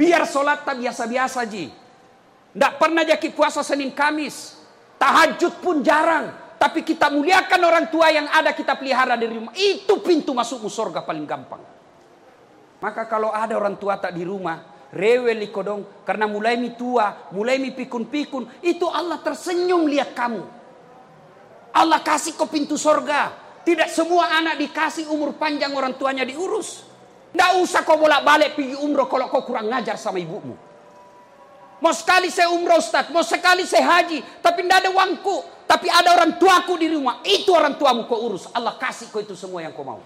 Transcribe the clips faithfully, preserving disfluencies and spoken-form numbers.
Biar sholat tak biasa-biasa ji. Tidak pernah jadi puasa Senin Kamis. Tahajud pun jarang. Tapi kita muliakan orang tua yang ada kita pelihara di rumah. Itu pintu masukmu surga paling gampang. Maka kalau ada orang tua tak di rumah, rewel ikodong. Karena mulai mi tua, mulai mi pikun-pikun. Itu Allah tersenyum lihat kamu. Allah kasih kau pintu surga. Tidak semua anak dikasih umur panjang orang tuanya diurus. Tidak usah kau bolak-balik pergi umroh kalau kau kurang ngajar sama ibumu. Mau sekali saya umroh Ustaz, mau sekali saya haji, tapi tidak ada uangku. Tapi ada orang tuaku di rumah, itu orang tuamu kau urus. Allah kasih kau itu semua yang kau mau.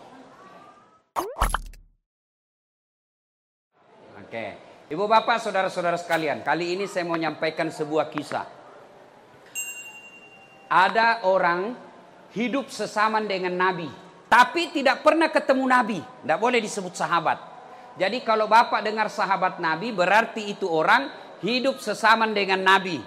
Oke, ibu bapak, saudara-saudara sekalian, kali ini saya mau menyampaikan sebuah kisah. Ada orang hidup sesaman dengan Nabi, tapi tidak pernah ketemu Nabi. Tidak boleh disebut sahabat. Jadi kalau bapak dengar sahabat Nabi, berarti itu orang hidup sesaman dengan Nabi.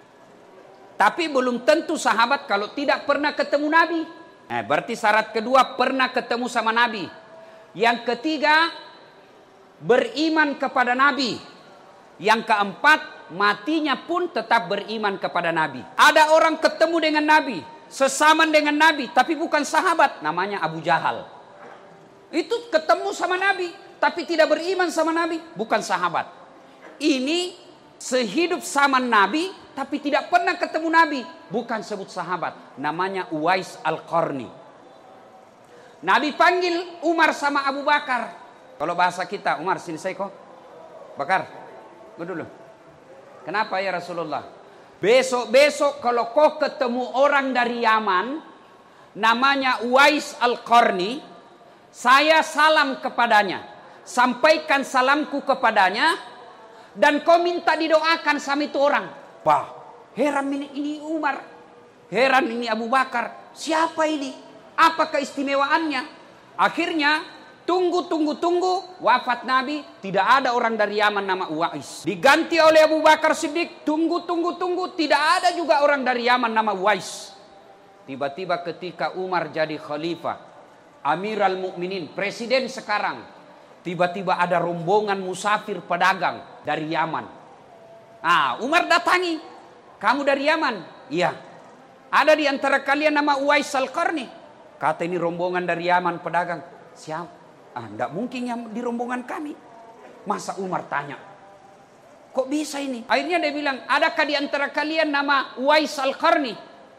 Tapi belum tentu sahabat kalau tidak pernah ketemu Nabi. Eh, berarti syarat kedua pernah ketemu sama Nabi. Yang ketiga beriman kepada Nabi. Yang keempat matinya pun tetap beriman kepada Nabi. Ada orang ketemu dengan Nabi, sesaman dengan Nabi, tapi bukan sahabat. Namanya Abu Jahal. Itu ketemu sama Nabi, tapi tidak beriman sama Nabi. Bukan sahabat. Ini sehidup sama Nabi, tapi tidak pernah ketemu Nabi. Bukan sebut sahabat. Namanya Uwais Al-Qarni. Nabi panggil Umar sama Abu Bakar. Kalau bahasa kita, Umar sini saya kok. Bakar, gue dulu. Kenapa ya Rasulullah? Besok-besok kalau kau ketemu orang dari Yaman, namanya Uwais Al-Qarni, saya salam kepadanya. Sampaikan salamku kepadanya. Dan kau minta didoakan sama itu orang. Wah, heran ini, ini Umar. Heran ini Abu Bakar. Siapa ini? Apa keistimewaannya? Akhirnya, tunggu, tunggu, tunggu. Wafat Nabi, tidak ada orang dari Yaman nama Uwais. Diganti oleh Abu Bakar Siddiq. Tunggu, tunggu, tunggu. Tidak ada juga orang dari Yaman nama Uwais. Tiba-tiba ketika Umar jadi khalifah, Amiral Mukminin, presiden sekarang, tiba-tiba ada rombongan musafir pedagang dari Yaman. Ah, Umar datangi. Kamu dari Yaman? Iya. Ada di antara kalian nama Uwais Al-Qarni? Kata ini rombongan dari Yaman pedagang. Siapa? Ah, tidak mungkin yang di rombongan kami. Masa Umar tanya? Kok bisa ini? Akhirnya dia bilang, adakah di antara kalian nama Uwais Al-Qarni?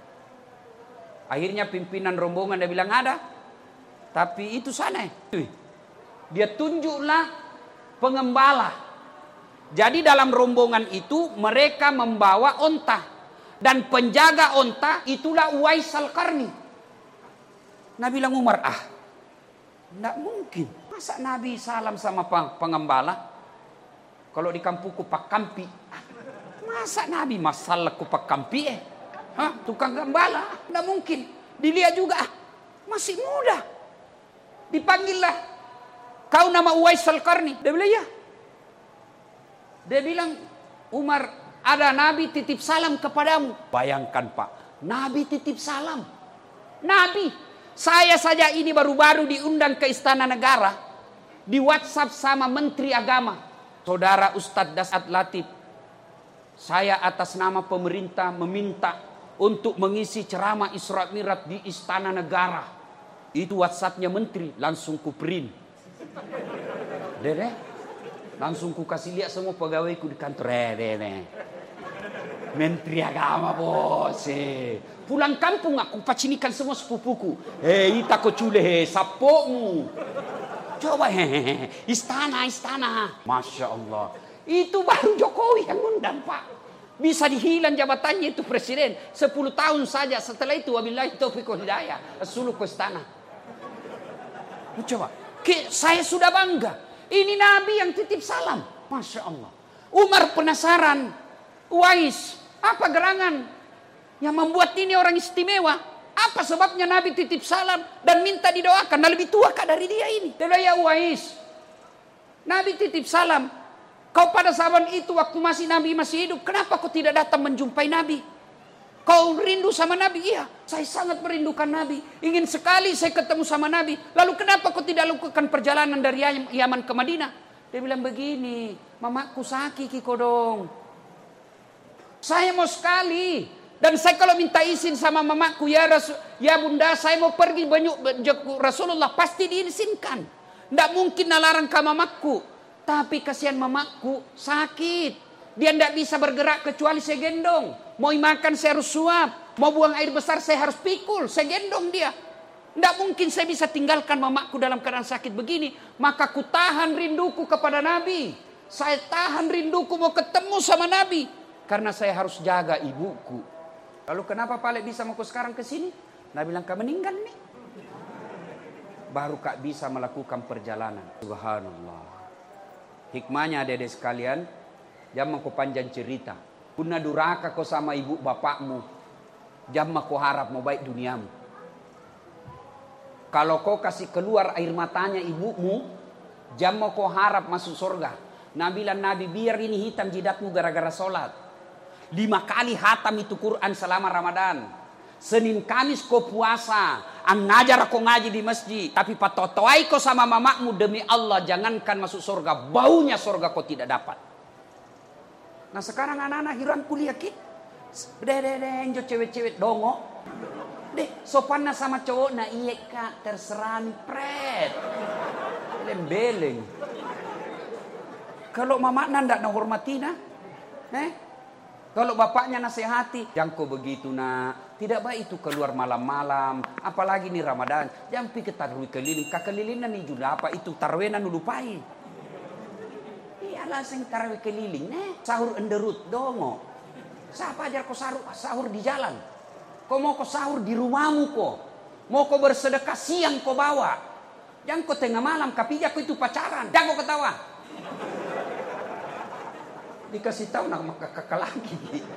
Akhirnya pimpinan rombongan dia bilang ada. Tapi itu sana. Dia tunjuklah pengembala. Jadi dalam rombongan itu mereka membawa onta. Dan penjaga onta itulah Uwais Al-Qarni. Nabi bilang Umar, ah, tidak mungkin. Masa Nabi salam sama pengembala? Kalau di kampungku Pak Kampi. Masa Nabi masalah ku Pak Kampi eh? Hah? Tukang gembala? Tidak mungkin. Dilihat juga, ah, masih muda. Dipanggillah. Kau nama Uwais Al-Qarni? Dia bilang, ya. Dia bilang, Umar, ada Nabi titip salam kepadamu. Bayangkan Pak, Nabi titip salam. Nabi, saya saja ini baru-baru diundang ke Istana Negara. Di WhatsApp sama Menteri Agama. Saudara Ustadz Dasat Latif. Saya atas nama pemerintah meminta untuk mengisi ceramah Isra Mi'raj di Istana Negara. Itu WhatsAppnya Menteri, langsung ku print. Dede. Langsung ku kasih lihat semua pegawaiku di kantor. Dede. Menteri Agama bos. Eh. Pulang kampung aku pacinikan semua sepupuku. Eh, ita ko cule he sapokmu. Coba he, istana, istana. Masya Allah. Itu baru Jokowi yang undang Pak. Bisa dihilang jabatannya itu presiden. Sepuluh tahun saja setelah itu. Wabillahi taufiq wal hidayah. Suluh ke istana. Coba. Saya sudah bangga. Ini Nabi yang titip salam. Masya Allah. Umar penasaran. Uwais, apa gerangan yang membuat ini orang istimewa? Apa sebabnya Nabi titip salam dan minta didoakan? Nah, lebih tua kah dari dia ini? Dia bilang, ya Uwais, Nabi titip salam. Kau pada zaman itu waktu masih Nabi masih hidup, kenapa kau tidak datang menjumpai Nabi? Kau rindu sama Nabi? Iya, saya sangat merindukan Nabi. Ingin sekali saya ketemu sama Nabi. Lalu kenapa kau tidak lakukan perjalanan dari Yaman ke Madinah? Dia bilang begini, mamaku sakit Ki Kodong. Saya mau sekali. Dan saya kalau minta izin sama mamaku, ya Rasul, ya bunda, saya mau pergi banyak Rasulullah, pasti diizinkan. Tidak mungkin nalarang ke mamaku. Tapi kasihan mamaku sakit. Dia tidak bisa bergerak kecuali saya gendong. Mau makan saya harus suap. Mau buang air besar saya harus pikul. Saya gendong dia. Tidak mungkin saya bisa tinggalkan mamaku dalam keadaan sakit begini. Maka ku tahan rinduku kepada Nabi. Saya tahan rinduku mau ketemu sama Nabi. Karena saya harus jaga ibuku. Lalu kenapa Pak bisa mau sekarang ke sini? Nabi bilang kau meninggal nih. Baru kak bisa melakukan perjalanan. Subhanallah. Hikmahnya adik-adik sekalian. Jangan kau panjang cerita. Guna duraka kau sama ibu bapakmu. Jangan kau harap mau baik duniamu. Kalau kau kasih keluar air matanya ibumu. Jangan kau harap masuk surga. Nabi bilang Nabi biar ini hitam jidatmu gara-gara sholat. Lima kali hatam itu Quran selama Ramadan. Senin Kamis kau puasa. An ngajar kau ngaji di masjid. Tapi patotoai kau sama mamakmu demi Allah. Jangankan masuk surga. Baunya surga kau tidak dapat. Nah sekarang anak-anak hiran kuliah kit. Deh deh deh enjo cewek-cewek dongo. Deh sopannya sama cowok. Nah iya kak terserah nih pret. Beleng-beleng. Kalau mamaknya ndak hormatina. Eh? Kalau bapaknya nasihati, jangan kau begitu nak. Tidak baik itu keluar malam-malam. Apalagi nih Ramadan. Jangan pergi ke tarawih keliling. Kakelilingan nih juga apa itu tarwenan lupai. Iyalah sing tarawih keliling. Nih sahur enderut dongo. Siapa ajar kau sahur, sahur di jalan. Kau mau kau sahur di rumahmu kau. Mau kau bersedekah siang kau bawa. Jangan kau tengah malam. Kapija kau itu pacaran. Jangan kau ketawa. Dikasih tahu nak kakak lagi.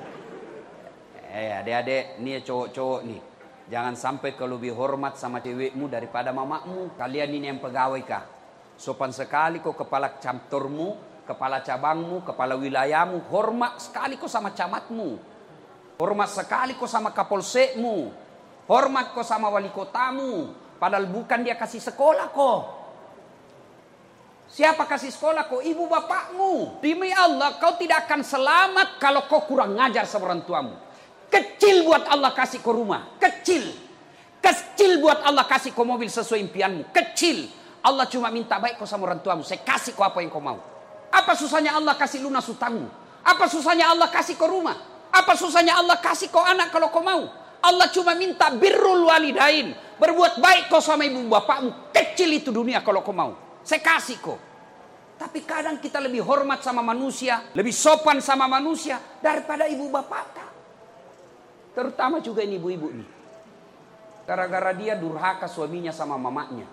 Eh adik-adik, nih cowok-cowok nih. Jangan sampai kau lebih hormat sama cewekmu daripada mamakmu. Kalian ini yang pegawai kah? Sopan sekali kau kepala kantormu, kepala cabangmu, kepala wilayahmu. Hormat sekali kau sama camatmu. Hormat sekali kau sama kapolsekmu. Hormat kau sama wali kotamu. Padahal bukan dia kasih sekolah kau. Siapa kasih sekolah kau? Ibu bapakmu. Demi Allah kau tidak akan selamat kalau kau kurang ngajar sama orang tuamu. Kecil buat Allah kasih kau rumah. Kecil. Kecil buat Allah kasih kau mobil sesuai impianmu. Kecil. Allah cuma minta baik kau sama orang tuamu. Saya kasih kau apa yang kau mau. Apa susahnya Allah kasih lunas hutangmu? Apa susahnya Allah kasih kau rumah? Apa susahnya Allah kasih kau anak kalau kau mau? Allah cuma minta birrul walidain. Berbuat baik kau sama ibu bapakmu. Kecil itu dunia kalau kau mau. Saya kasih kok. Tapi kadang kita lebih hormat sama manusia. Lebih sopan sama manusia. Daripada ibu bapak. Terutama juga ini ibu-ibu nih. Gara-gara dia durhaka suaminya sama mamanya.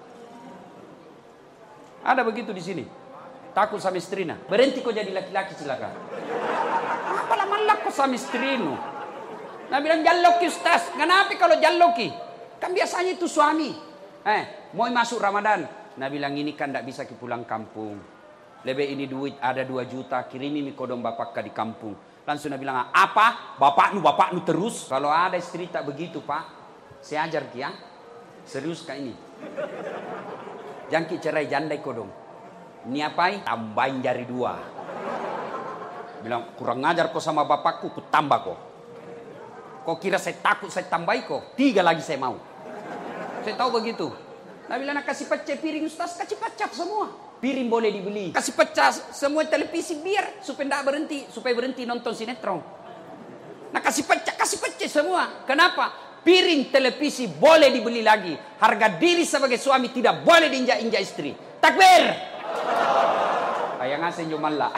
Ada begitu di sini. Takut sama istrinya. Berhenti kok jadi laki-laki silakan. Apa lama kok sama istrinu? Nah bilang jalloki ustaz. Kenapa kalau jalloki? Kan biasanya itu suami. Eh mau masuk Ramadan. Nah bilang ini kan tidak bisa pulang kampung. Lebih ini duit ada dua juta. Kirimi mi kodong bapak ka di kampung. Langsung dia bilang apa? Bapaknu bapaknu terus. Kalau ada istri tak begitu pak. Saya ajar ki ya. Serius kak ini. Jangan ki cerai jandai kodong. Ini apai? Tambahin jari dua. Bilang kurang ngajar kau sama bapakku. Ku tambah kau. Kau kira saya takut saya tambahi kau? Tiga lagi saya mau. Saya tahu begitu. Nah bilang nak kasih pecah piring ustaz, kasih pecah semua. Piring boleh dibeli. Kasih pecah semua televisi biar supaya tidak berhenti, supaya berhenti nonton sinetron. Nah kasih pecah, kasih pecah semua. Kenapa? Piring televisi boleh dibeli lagi. Harga diri sebagai suami tidak boleh diinjak-injak istri. Takbir. Ayang asin jumala.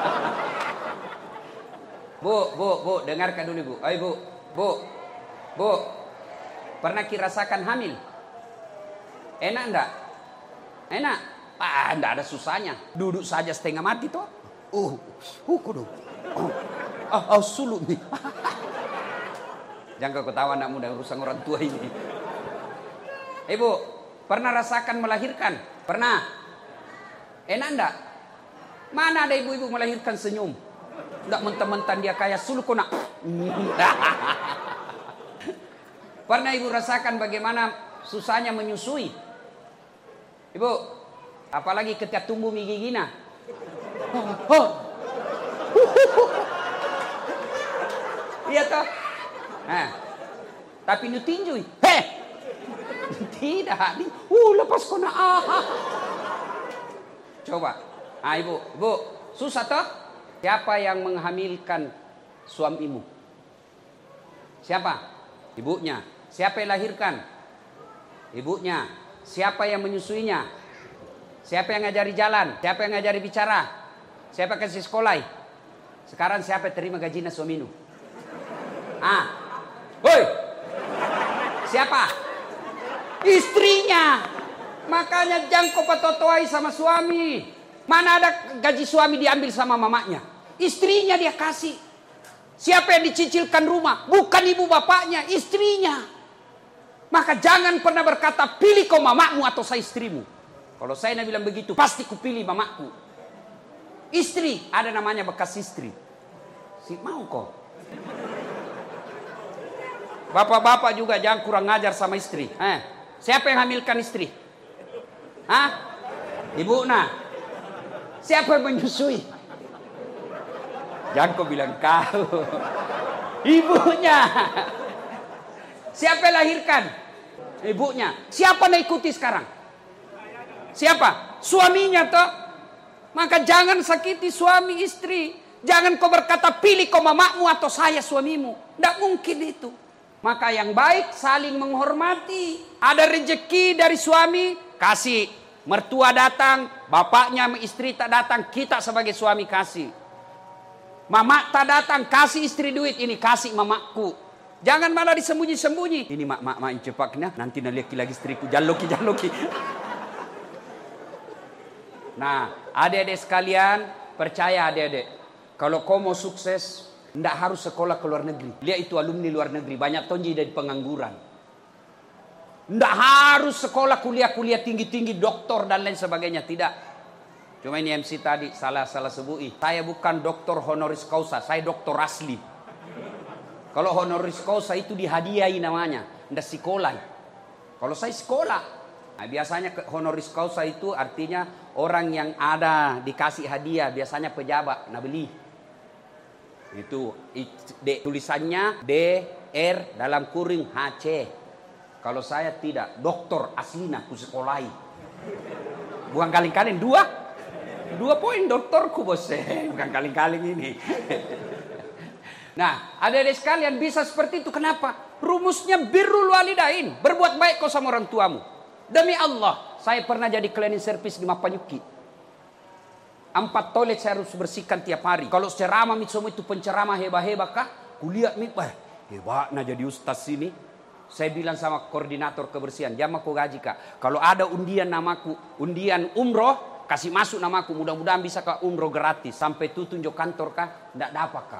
Bu, bu, bu, dengarkan dulu bu. Ayo bu, bu, bu. Pernah kirasakan hamil? Enak enggak? Enak? Ah, enggak ada susahnya. Duduk saja setengah mati toh. Uh, uh, kudu. Oh, oh, oh sulut nih. Jangan kau ketawa anak muda urusan orang tua ini. Ibu, pernah rasakan melahirkan? Pernah? Enak enggak? Mana ada ibu-ibu melahirkan senyum? Enggak mentang-mentang dia kaya suluk nak. Pernah ibu rasakan bagaimana susahnya menyusui? Ibu, apalagi ketika tumbuh gigi gina. oh. Iya toh? Nah, tapi nu tinju, heh, tidak, uh lepas kona ah. Coba, ah ibu, ibu, susah toh? Siapa yang menghamilkan suamimu? Siapa? Ibunya. Siapa yang lahirkan? Ibunya. Siapa yang menyusuinya? Siapa yang ngajari jalan? Siapa yang ngajari bicara? Siapa kasih sekolah? Sekarang siapa terima gajinya suamimu? Ah, woi, siapa? Istrinya. Makanya jangan kau patotoai sama suami. Mana ada gaji suami diambil sama mamanya? Istrinya dia kasih. Siapa yang dicicilkan rumah? Bukan ibu bapaknya, istrinya. Maka jangan pernah berkata pilih kau mamamu atau saya istrimu. Kalau saya bilang begitu, pasti kupilih mamaku. Istri, ada namanya bekas istri. Si mau kok. Bapak-bapak juga jangan kurang ngajar sama istri. Eh, siapa yang hamilkan istri? Hah? Ibu nah. Siapa yang menyusui? Jangan kau bilang kau. Ibunya. Siapa yang lahirkan? Ibunya. Siapa yang ikuti sekarang? Siapa? Suaminya toh. Maka jangan sakiti suami istri. Jangan kau berkata pilih kau mamamu atau saya suamimu. Tidak mungkin itu. Maka yang baik saling menghormati. Ada rezeki dari suami, kasih. Mertua datang, bapaknya istri tak datang, kita sebagai suami kasih. Mama tak datang, kasih istri duit, ini kasih mamaku. Jangan malah disembunyi-sembunyi. Ini mak mak mak cepaknya, nanti naliaki lagi istriku, jaloki jaloki. Nah, adik-adik sekalian, percaya adik-adik, kalau kau mau sukses, tidak harus sekolah ke luar negeri. Lihat itu alumni luar negeri, banyak tonji dari pengangguran. Tidak harus sekolah kuliah-kuliah tinggi-tinggi, doktor dan lain sebagainya, tidak. Cuma ini M C tadi salah-salah sebui. Saya bukan doktor honoris causa, saya doktor asli. Kalau honoris causa itu dihadiahi namanya, tidak sekolah. Kalau saya sekolah, nah, biasanya honoris causa itu artinya orang yang ada dikasih hadiah, biasanya pejabat, nah beli. Itu de, tulisannya D R dalam kurung H C. Kalau saya tidak, doktor aslina ku sekolahi. Bukan kaling-kaling dua. Dua poin doktorku bos. Bukan kaling-kaling ini. Nah, adik-adik sekalian bisa seperti itu. Kenapa? Rumusnya birrul walidain. Berbuat baik kau sama orang tuamu. Demi Allah, saya pernah jadi cleaning service di Mapanyuki. Empat toilet saya harus bersihkan tiap hari. Kalau ceramah semua itu penceramah hebat-hebat kah? Kulihat nih, hebatnya jadi ustaz sini. Saya bilang sama koordinator kebersihan, jangan aku gaji kak. Kalau ada undian namaku, undian umroh, kasih masuk namaku. Mudah-mudahan bisa kak umroh gratis. Sampai itu tunjuk kantor kak, tidak dapat kak.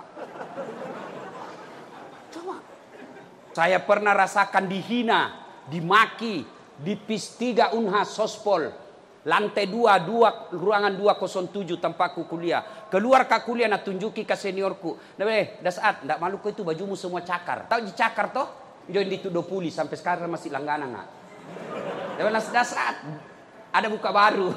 Coba. Saya pernah rasakan dihina, dimaki, di P I S tiga Unhas Sospol. Lantai dua, dua, ruangan dua nol tujuh tempatku kuliah. Keluar kak kuliah, nak tunjuki ke seniorku. Nah, dasar, tidak malu kau itu bajumu semua cakar. Tahu di cakar toh? Join di Tudopuli sampai sekarang masih langganan nggak? Dan dasar ada buka baru.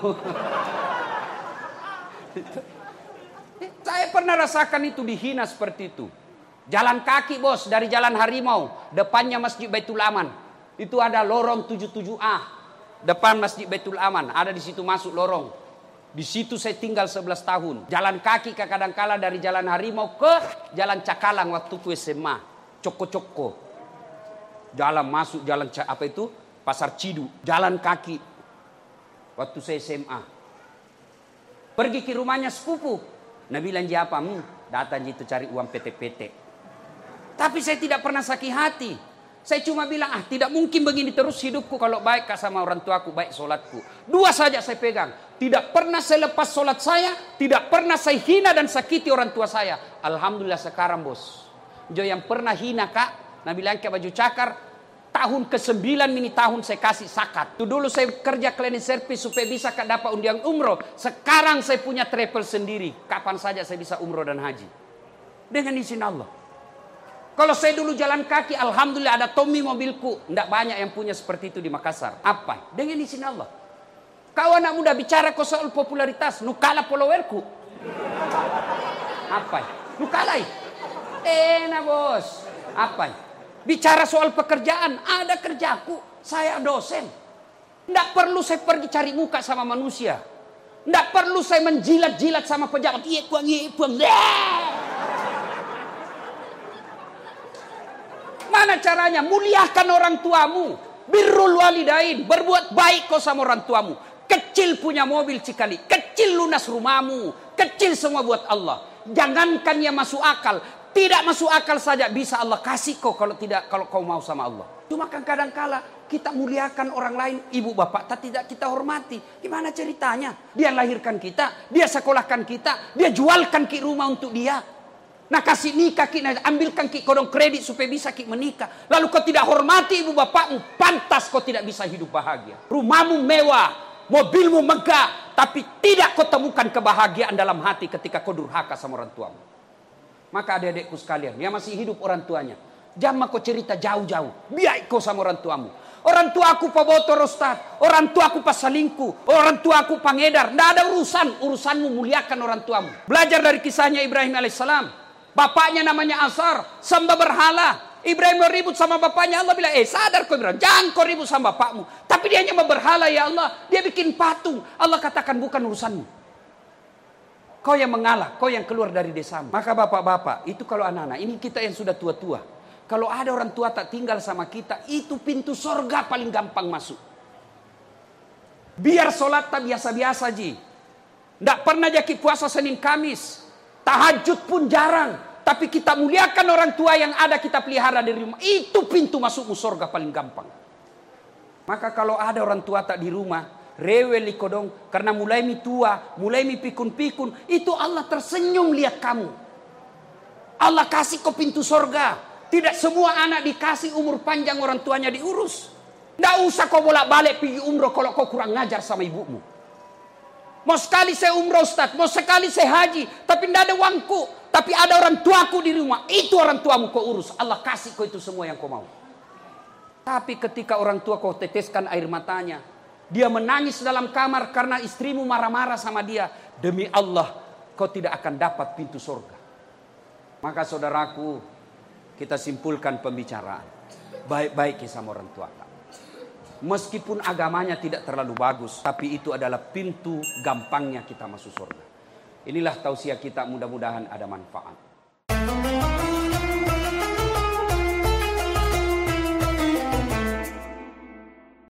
Saya pernah rasakan itu dihina seperti itu. Jalan kaki bos dari Jalan Harimau depannya Masjid Baitul Aman itu ada lorong tujuh puluh tujuh A depan Masjid Baitul Aman ada di situ masuk lorong. Di situ saya tinggal sebelas tahun. Jalan kaki kadang-kala dari Jalan Harimau ke Jalan Cakalang waktu ku S M A. Coko-coko. Jalan masuk jalan apa itu Pasar Cidu, jalan kaki waktu saya S M A. Pergi ke rumahnya sepupu. Nah bilang dia apa? Hmm, datang itu cari uang P T P T. Tapi saya tidak pernah sakit hati. Saya cuma bilang ah tidak mungkin begini terus hidupku kalau baik sama orang tuaku, baik solatku. Dua saja saya pegang. Tidak pernah saya lepas solat saya, tidak pernah saya hina dan sakiti orang tua saya. Alhamdulillah sekarang bos. Jo yang pernah hina kak. Nah bilang ke baju cakar, tahun ke sembilan ini tahun saya kasih zakat. Itu dulu saya kerja cleaning service supaya bisa dapat undian umroh. Sekarang saya punya travel sendiri. Kapan saja saya bisa umroh dan haji. Dengan izin Allah. Kalau saya dulu jalan kaki, alhamdulillah ada Tommy mobilku. Tidak banyak yang punya seperti itu di Makassar. Apa? Dengan izin Allah. Kau anak muda bicara kau soal popularitas, nukala followerku. Apa? Lu kalai. Enak bos. Apa? Bicara soal pekerjaan, ada kerjaku. Saya dosen. Tidak perlu saya pergi cari muka sama manusia. Tidak perlu saya menjilat-jilat sama pejabat. Iya puang, iya puang. Mana caranya? Muliakan orang tuamu. Birrul walidain. Berbuat baik kau sama orang tuamu. Kecil punya mobil sekali. Kecil lunas rumahmu. Kecil semua buat Allah. Jangankan yang masuk akal. Tidak masuk akal saja bisa Allah kasih kau kalau tidak, kalau kau mau sama Allah. Cuma kan kadang-kala kita muliakan orang lain, ibu bapak, tak tidak kita hormati. Gimana ceritanya? Dia lahirkan kita, dia sekolahkan kita, dia jualkan ki rumah untuk dia. Nah kasih nikah ki, nah, ambilkan ki kodong kredit supaya bisa ki menikah. Lalu kau tidak hormati ibu bapakmu, pantas kau tidak bisa hidup bahagia. Rumahmu mewah, mobilmu megah, tapi tidak kau temukan kebahagiaan dalam hati ketika kau durhaka sama orang tuamu. Maka adik-adikku sekalian, yang masih hidup orang tuanya, jangan kau cerita jauh-jauh. Biar kau sama orang tuamu. Orang tua aku pabotor Ustaz, orang tua aku pasalingku, orang tua aku pangedar. Tidak ada urusan, urusanmu muliakan orang tuamu. Belajar dari kisahnya Ibrahim alaihissalam. Bapaknya namanya Azar, sembah berhala. Ibrahim mau ribut sama bapaknya, Allah bilang, eh sadar kau Ibrahim, jangan kau ribut sama bapakmu. Tapi dia hanya berhala ya Allah, dia bikin patung. Allah katakan bukan urusanmu. Kau yang mengalah, kau yang keluar dari desamu. Maka bapak-bapak, itu kalau anak-anak, ini kita yang sudah tua-tua. Kalau ada orang tua tak tinggal sama kita, itu pintu sorga paling gampang masuk. Biar sholat tak biasa-biasa ji. Tidak pernah jaki puasa Senin Kamis. Tahajud pun jarang. Tapi kita muliakan orang tua yang ada kita pelihara di rumah. Itu pintu masukmu sorga paling gampang. Maka kalau ada orang tua tak di rumah, rewel ikodong, karena mulai mi tua, mulai mi pikun-pikun, itu Allah tersenyum lihat kamu. Allah kasih kau pintu sorga. Tidak semua anak dikasih umur panjang orang tuanya diurus. Tidak usah kau bolak-balik pergi umroh kalau kau kurang ngajar sama ibumu. Mau sekali saya umroh Ustaz, mau sekali saya haji, tapi tidak ada uangku. Tapi ada orang tuaku di rumah, itu orang tuamu kau urus. Allah kasih kau itu semua yang kau mau. Tapi ketika orang tua kau teteskan air matanya, dia menangis dalam kamar karena istrimu marah-marah sama dia. Demi Allah, kau tidak akan dapat pintu surga. Maka saudaraku, kita simpulkan pembicaraan. Baik-baik sama orang tua. Meskipun agamanya tidak terlalu bagus, tapi itu adalah pintu gampangnya kita masuk surga. Inilah tausiah kita, mudah-mudahan ada manfaat.